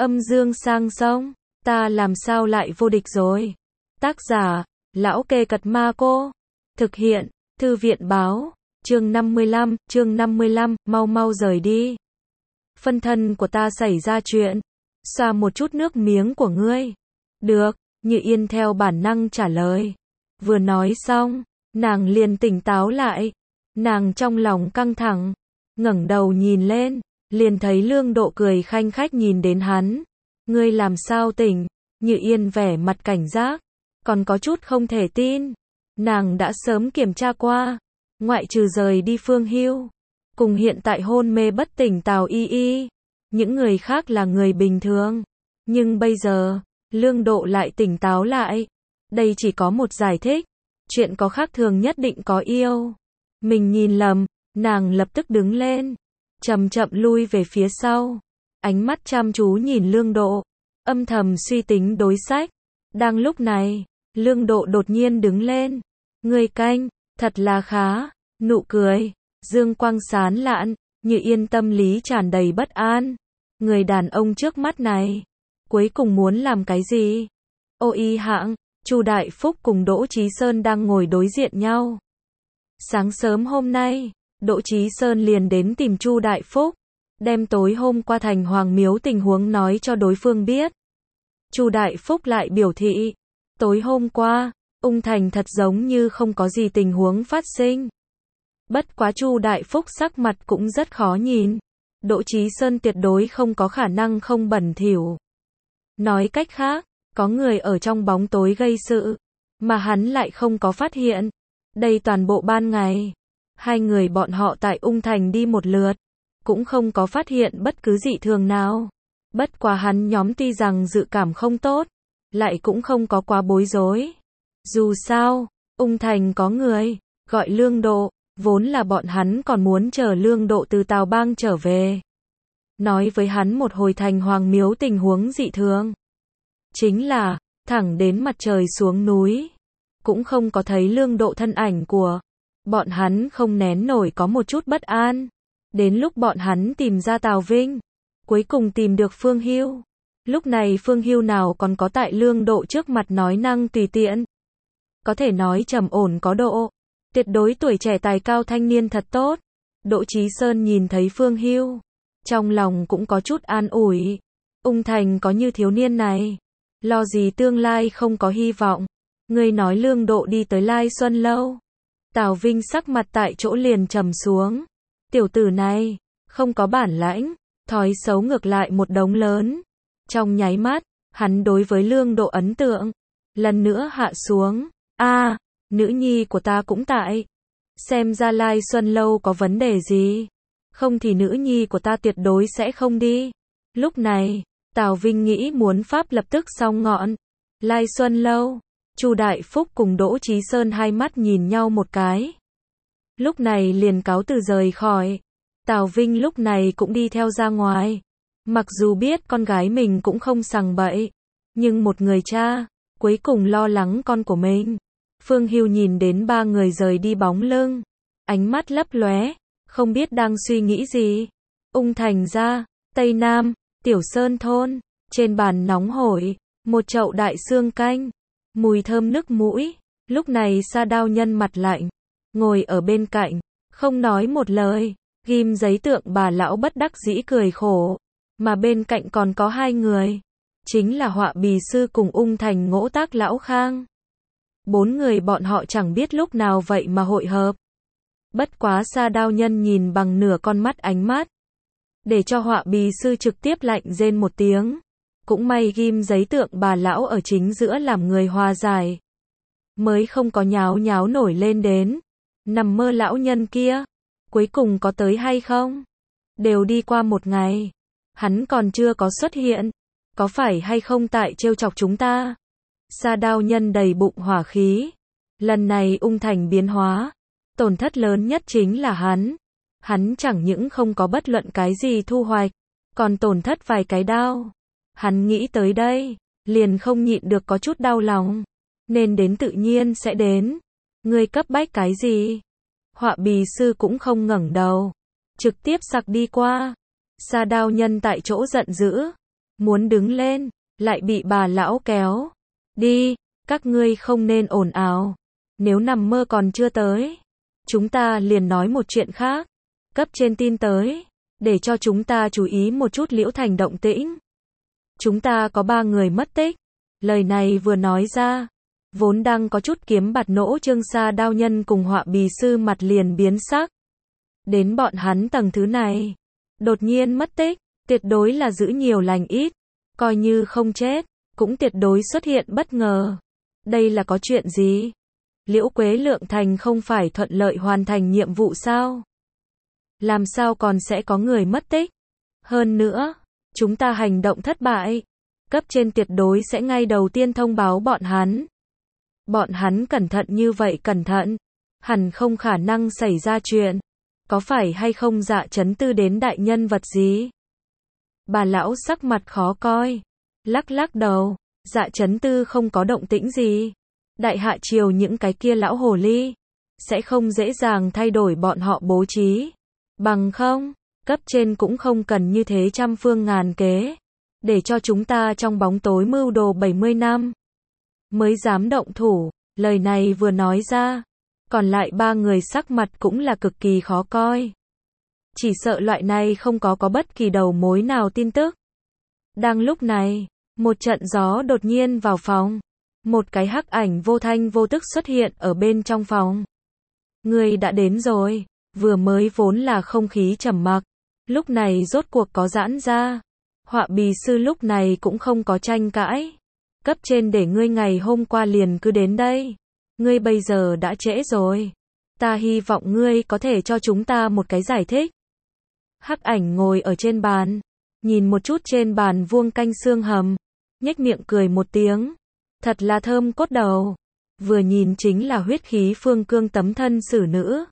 Âm dương sang sông, ta làm sao lại vô địch rồi. Tác giả, Lão Kê Cật Ma Cô. Thực hiện, Thư viện báo. Chương 55, mau mau rời đi. Phân thân của ta xảy ra chuyện. Xoa một chút nước miếng của ngươi. Được, Như Yên theo bản năng trả lời. Vừa nói xong, nàng liền tỉnh táo lại. Nàng trong lòng căng thẳng, ngẩng đầu nhìn lên, liền thấy Lương Độ cười khanh khách nhìn đến hắn. Ngươi làm sao tỉnh? Như Yên vẻ mặt cảnh giác, còn có chút không thể tin. Nàng đã sớm kiểm tra qua, ngoại trừ rời đi Phương Hưu, cùng hiện tại hôn mê bất tỉnh Tào Y Y, những người khác là người bình thường. Nhưng bây giờ, Lương Độ lại tỉnh táo lại. Đây chỉ có một giải thích, chuyện có khác thường nhất định có yêu. Mình nhìn lầm, nàng lập tức đứng lên, chậm chậm lui về phía sau, ánh mắt chăm chú nhìn Lương Độ, âm thầm suy tính đối sách. Đang lúc này, Lương Độ đột nhiên đứng lên. Ngươi canh, thật là khá, nụ cười, dương quang sáng lạn, Như Yên tâm lý tràn đầy bất an. Người đàn ông trước mắt này, cuối cùng muốn làm cái gì? Ô Y Hạng, Chu Đại Phúc cùng Đỗ Chí Sơn đang ngồi đối diện nhau. Sáng sớm hôm nay, Đỗ Chí Sơn liền đến tìm Chu Đại Phúc, đem tối hôm qua Thành Hoàng Miếu tình huống nói cho đối phương biết. Chu Đại Phúc lại biểu thị, tối hôm qua, Ung Thành thật giống như không có gì tình huống phát sinh. Bất quá Chu Đại Phúc sắc mặt cũng rất khó nhìn. Đỗ Chí Sơn tuyệt đối không có khả năng không bẩn thỉu. Nói cách khác, có người ở trong bóng tối gây sự, mà hắn lại không có phát hiện. Đây toàn bộ ban ngày, hai người bọn họ tại Ung Thành đi một lượt, cũng không có phát hiện bất cứ dị thường nào. Bất quá hắn nhóm tuy rằng dự cảm không tốt, lại cũng không có quá bối rối. Dù sao, Ung Thành có người gọi Lương Độ, vốn là bọn hắn còn muốn chờ Lương Độ từ Tào Bang trở về, nói với hắn một hồi Thành Hoàng Miếu tình huống dị thường. Chính là, thẳng đến mặt trời xuống núi, cũng không có thấy Lương Độ thân ảnh của. Bọn hắn không nén nổi có một chút bất an. Đến lúc bọn hắn tìm ra Tào Vinh, cuối cùng tìm được Phương Hưu. Lúc này Phương Hưu nào còn có tại Lương Độ trước mặt nói năng tùy tiện. Có thể nói trầm ổn có độ, tuyệt đối tuổi trẻ tài cao thanh niên thật tốt. Đỗ Chí Sơn nhìn thấy Phương Hưu, trong lòng cũng có chút an ủi. Ung Thành có như thiếu niên này, lo gì tương lai không có hy vọng. Ngươi nói Lương Độ đi tới Lai Xuân Lâu. Tào Vinh sắc mặt tại chỗ liền trầm xuống. Tiểu tử này, không có bản lãnh, thói xấu ngược lại một đống lớn. Trong nháy mắt, hắn đối với Lương Độ ấn tượng lần nữa hạ xuống. Nữ nhi của ta cũng tại. Xem ra Lai Xuân Lâu có vấn đề gì. Không thì nữ nhi của ta tuyệt đối sẽ không đi. Lúc này, Tào Vinh nghĩ muốn pháp lập tức xong ngọn. Lai Xuân Lâu, Chu Đại Phúc cùng Đỗ Chí Sơn hai mắt nhìn nhau một cái. Lúc này liền cáo từ rời khỏi. Tào Vinh lúc này cũng đi theo ra ngoài. Mặc dù biết con gái mình cũng không sằng bậy, nhưng một người cha, cuối cùng lo lắng con của mình. Phương Hưu nhìn đến ba người rời đi bóng lưng, ánh mắt lấp lóe, không biết đang suy nghĩ gì. Ung Thành ra, Tây Nam, Tiểu Sơn thôn, trên bàn nóng hổi, một chậu đại xương canh, mùi thơm nức mũi. Lúc này Sa Đao Nhân mặt lạnh, ngồi ở bên cạnh, không nói một lời. Ghim giấy tượng bà lão bất đắc dĩ cười khổ, mà bên cạnh còn có hai người, chính là Họa Bì Sư cùng Ung Thành Ngỗ Tác Lão Khang. Bốn người bọn họ chẳng biết lúc nào vậy mà hội hợp. Bất quá Sa Đao Nhân nhìn bằng nửa con mắt ánh mắt, để cho Họa Bì Sư trực tiếp lạnh rên một tiếng. Cũng may ghim giấy tượng bà lão ở chính giữa làm người hòa giải, mới không có nháo nháo nổi lên đến. Nằm mơ lão nhân kia, cuối cùng có tới hay không? Đều đi qua một ngày, hắn còn chưa có xuất hiện, có phải hay không tại trêu chọc chúng ta? Sa Đao Nhân đầy bụng hỏa khí. Lần này Ung Thành biến hóa, tổn thất lớn nhất chính là hắn. Hắn chẳng những không có bất luận cái gì thu hoạch, còn tổn thất vài cái đao. Hắn nghĩ tới đây, liền không nhịn được có chút đau lòng. Nên đến tự nhiên sẽ đến. Ngươi cấp bách cái gì? Họa Bì Sư cũng không ngẩng đầu, trực tiếp sặc đi qua. Sa Đao Nhân tại chỗ giận dữ, muốn đứng lên, lại bị bà lão kéo. Đi, các ngươi không nên ồn ào. Nếu nằm mơ còn chưa tới, chúng ta liền nói một chuyện khác. Cấp trên tin tới, để cho chúng ta chú ý một chút Liễu Thành động tĩnh. Chúng ta có 3 người mất tích. Lời này vừa nói ra, vốn đang có chút kiếm bạt nỗ Trương Sa Đao Nhân cùng Họa Bì Sư mặt liền biến sắc. Đến bọn hắn tầng thứ này, đột nhiên mất tích, tuyệt đối là giữ nhiều lành ít, coi như không chết, cũng tuyệt đối xuất hiện bất ngờ. Đây là có chuyện gì? Liễu Quế Lượng Thành không phải thuận lợi hoàn thành nhiệm vụ sao? Làm sao còn sẽ có người mất tích? Hơn nữa, chúng ta hành động thất bại, cấp trên tuyệt đối sẽ ngay đầu tiên thông báo bọn hắn. Bọn hắn cẩn thận như vậy cẩn thận, hẳn không khả năng xảy ra chuyện. Có phải hay không Dạ Chấn Tư đến đại nhân vật gì? Bà lão sắc mặt khó coi, lắc lắc đầu, Dạ Chấn Tư không có động tĩnh gì. Đại hạ triều những cái kia lão hồ ly, sẽ không dễ dàng thay đổi bọn họ bố trí. Bằng không, cấp trên cũng không cần như thế trăm phương ngàn kế, để cho chúng ta trong bóng tối mưu đồ 70 năm. Mới dám động thủ, lời này vừa nói ra, còn lại 3 người sắc mặt cũng là cực kỳ khó coi. Chỉ sợ loại này không có bất kỳ đầu mối nào tin tức. Đang lúc này, một trận gió đột nhiên vào phòng. Một cái hắc ảnh vô thanh vô tức xuất hiện ở bên trong phòng. Người đã đến rồi, vừa mới vốn là không khí trầm mặc, lúc này rốt cuộc có giãn ra. Họa Bì Sư lúc này cũng không có tranh cãi. Cấp trên để ngươi ngày hôm qua liền cứ đến đây. Ngươi bây giờ đã trễ rồi. Ta hy vọng ngươi có thể cho chúng ta một cái giải thích. Hắc ảnh ngồi ở trên bàn, nhìn một chút trên bàn vuông canh xương hầm, nhếch miệng cười một tiếng. Thật là thơm cốt đầu. Vừa nhìn chính là huyết khí phương cương tấm thân xử nữ.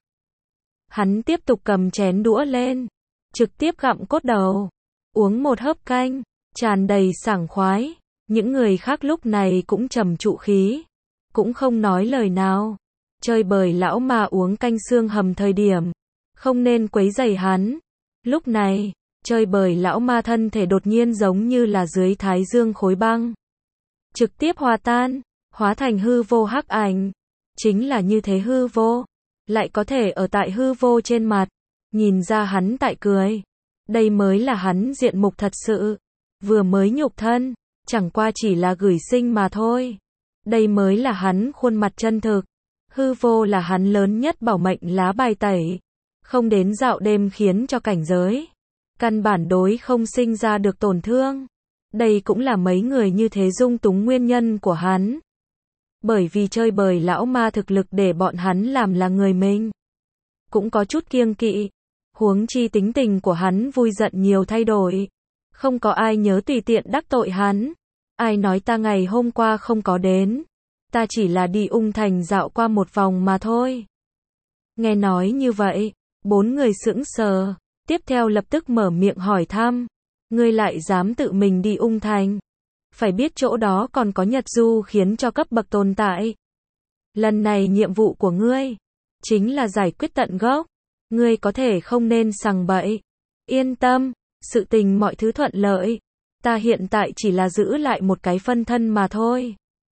Hắn tiếp tục cầm chén đũa lên, trực tiếp gặm cốt đầu, uống một hớp canh, tràn đầy sảng khoái. Những người khác lúc này cũng trầm trụ khí, cũng không nói lời nào. Chơi bời lão ma uống canh xương hầm thời điểm, không nên quấy rầy hắn. Lúc này, chơi bời lão ma thân thể đột nhiên giống như là dưới thái dương khối băng, trực tiếp hòa tan, hóa thành hư vô hắc ảnh. Chính là như thế hư vô, lại có thể ở tại hư vô trên mặt, nhìn ra hắn tại cười. Đây mới là hắn diện mục thật sự. Vừa mới nhục thân, chẳng qua chỉ là gửi sinh mà thôi. Đây mới là hắn khuôn mặt chân thực. Hư vô là hắn lớn nhất bảo mệnh lá bài tẩy. Không đến dạo đêm khiến cho cảnh giới, căn bản đối không sinh ra được tổn thương. Đây cũng là mấy người như thế dung túng nguyên nhân của hắn. Bởi vì chơi bời lão ma thực lực để bọn hắn làm là người mình, cũng có chút kiêng kỵ. Huống chi tính tình của hắn vui giận nhiều thay đổi. Không có ai nhớ tùy tiện đắc tội hắn. Ai nói ta ngày hôm qua không có đến. Ta chỉ là đi Ung Thành dạo qua một vòng mà thôi. Nghe nói như vậy, 4 người sững sờ. Tiếp theo lập tức mở miệng hỏi thăm. Ngươi lại dám tự mình đi Ung Thành? Phải biết chỗ đó còn có Nhật Du khiến cho cấp bậc tồn tại. Lần này nhiệm vụ của ngươi chính là giải quyết tận gốc. Ngươi có thể không nên sằng bậy. Yên tâm, sự tình mọi thứ thuận lợi. Ta hiện tại chỉ là giữ lại một cái phân thân mà thôi.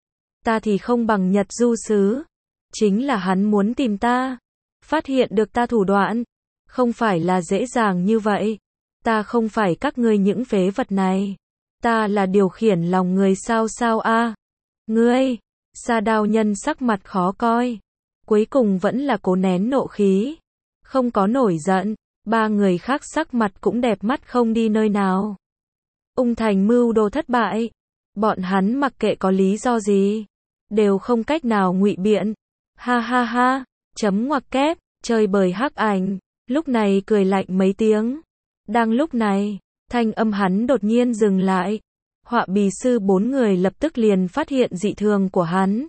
Ta thì không bằng Nhật Du sứ. Chính là hắn muốn tìm ta, phát hiện được ta thủ đoạn, không phải là dễ dàng như vậy. Ta không phải các ngươi những phế vật này. Ta là điều khiển lòng người sao a? Ngươi, Sa Đao Nhân sắc mặt khó coi. Cuối cùng vẫn là cố nén nộ khí. Không có nổi giận. 3 người khác sắc mặt cũng đẹp mắt không đi nơi nào. Ung Thành mưu đồ thất bại. Bọn hắn mặc kệ có lý do gì, đều không cách nào ngụy biện. Ha ha ha, chấm ngoặc kép, chơi bời hắc ảnh. Lúc này cười lạnh mấy tiếng. Đang lúc này, thanh âm hắn đột nhiên dừng lại. Họa Bì Sư 4 người lập tức liền phát hiện dị thường của hắn.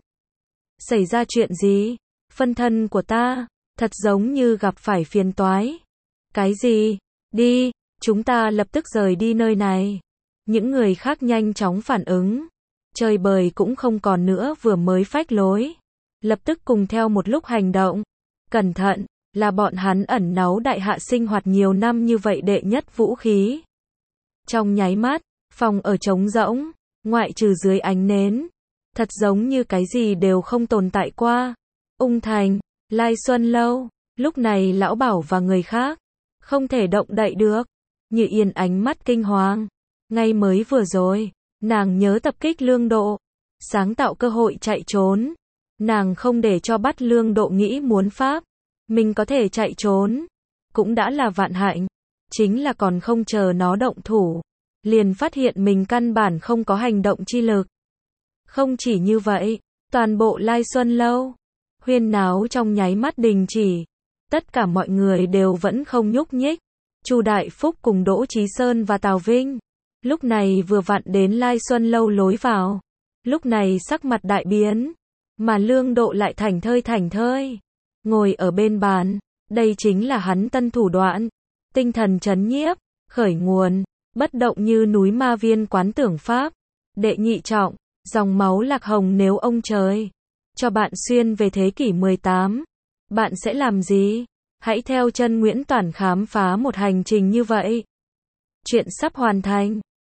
Xảy ra chuyện gì? Phân thân của ta, thật giống như gặp phải phiền toái. Cái gì? Đi, chúng ta lập tức rời đi nơi này. Những người khác nhanh chóng phản ứng. Chơi bời cũng không còn nữa vừa mới phách lối. Lập tức cùng theo một lúc hành động. Cẩn thận, là bọn hắn ẩn náu đại hạ sinh hoạt nhiều năm như vậy đệ nhất vũ khí. Trong nháy mắt, Phòng ở trống rỗng, ngoại trừ dưới ánh nến. Thật giống như cái gì đều không tồn tại qua. Ung Thành, Lai Xuân Lâu, lúc này lão Bảo và người khác, không thể động đậy được. Như Yên ánh mắt kinh hoàng. Ngay mới vừa rồi, nàng nhớ tập kích Lương Độ, sáng tạo cơ hội chạy trốn. Nàng không để cho bắt Lương Độ nghĩ muốn pháp. Mình có thể chạy trốn, cũng đã là vạn hạnh. Chính là còn không chờ nó động thủ, liền phát hiện mình căn bản không có hành động chi lực. Không chỉ như vậy, toàn bộ Lai Xuân Lâu, huyên náo trong nháy mắt đình chỉ. Tất cả mọi người đều vẫn không nhúc nhích. Chu Đại Phúc cùng Đỗ Chí Sơn và Tào Vinh, lúc này vừa vặn đến Lai Xuân Lâu lối vào. Lúc này sắc mặt đại biến, mà Lương Độ lại thảnh thơi, ngồi ở bên bàn. Đây chính là hắn tân thủ đoạn. Tinh thần trấn nhiếp, khởi nguồn, bất động như núi ma viên quán tưởng pháp. Đệ nhị trọng, dòng máu lạc hồng nếu ông trời cho bạn xuyên về thế kỷ 18, bạn sẽ làm gì? Hãy theo chân Nguyễn Toản khám phá một hành trình như vậy. Chuyện sắp hoàn thành.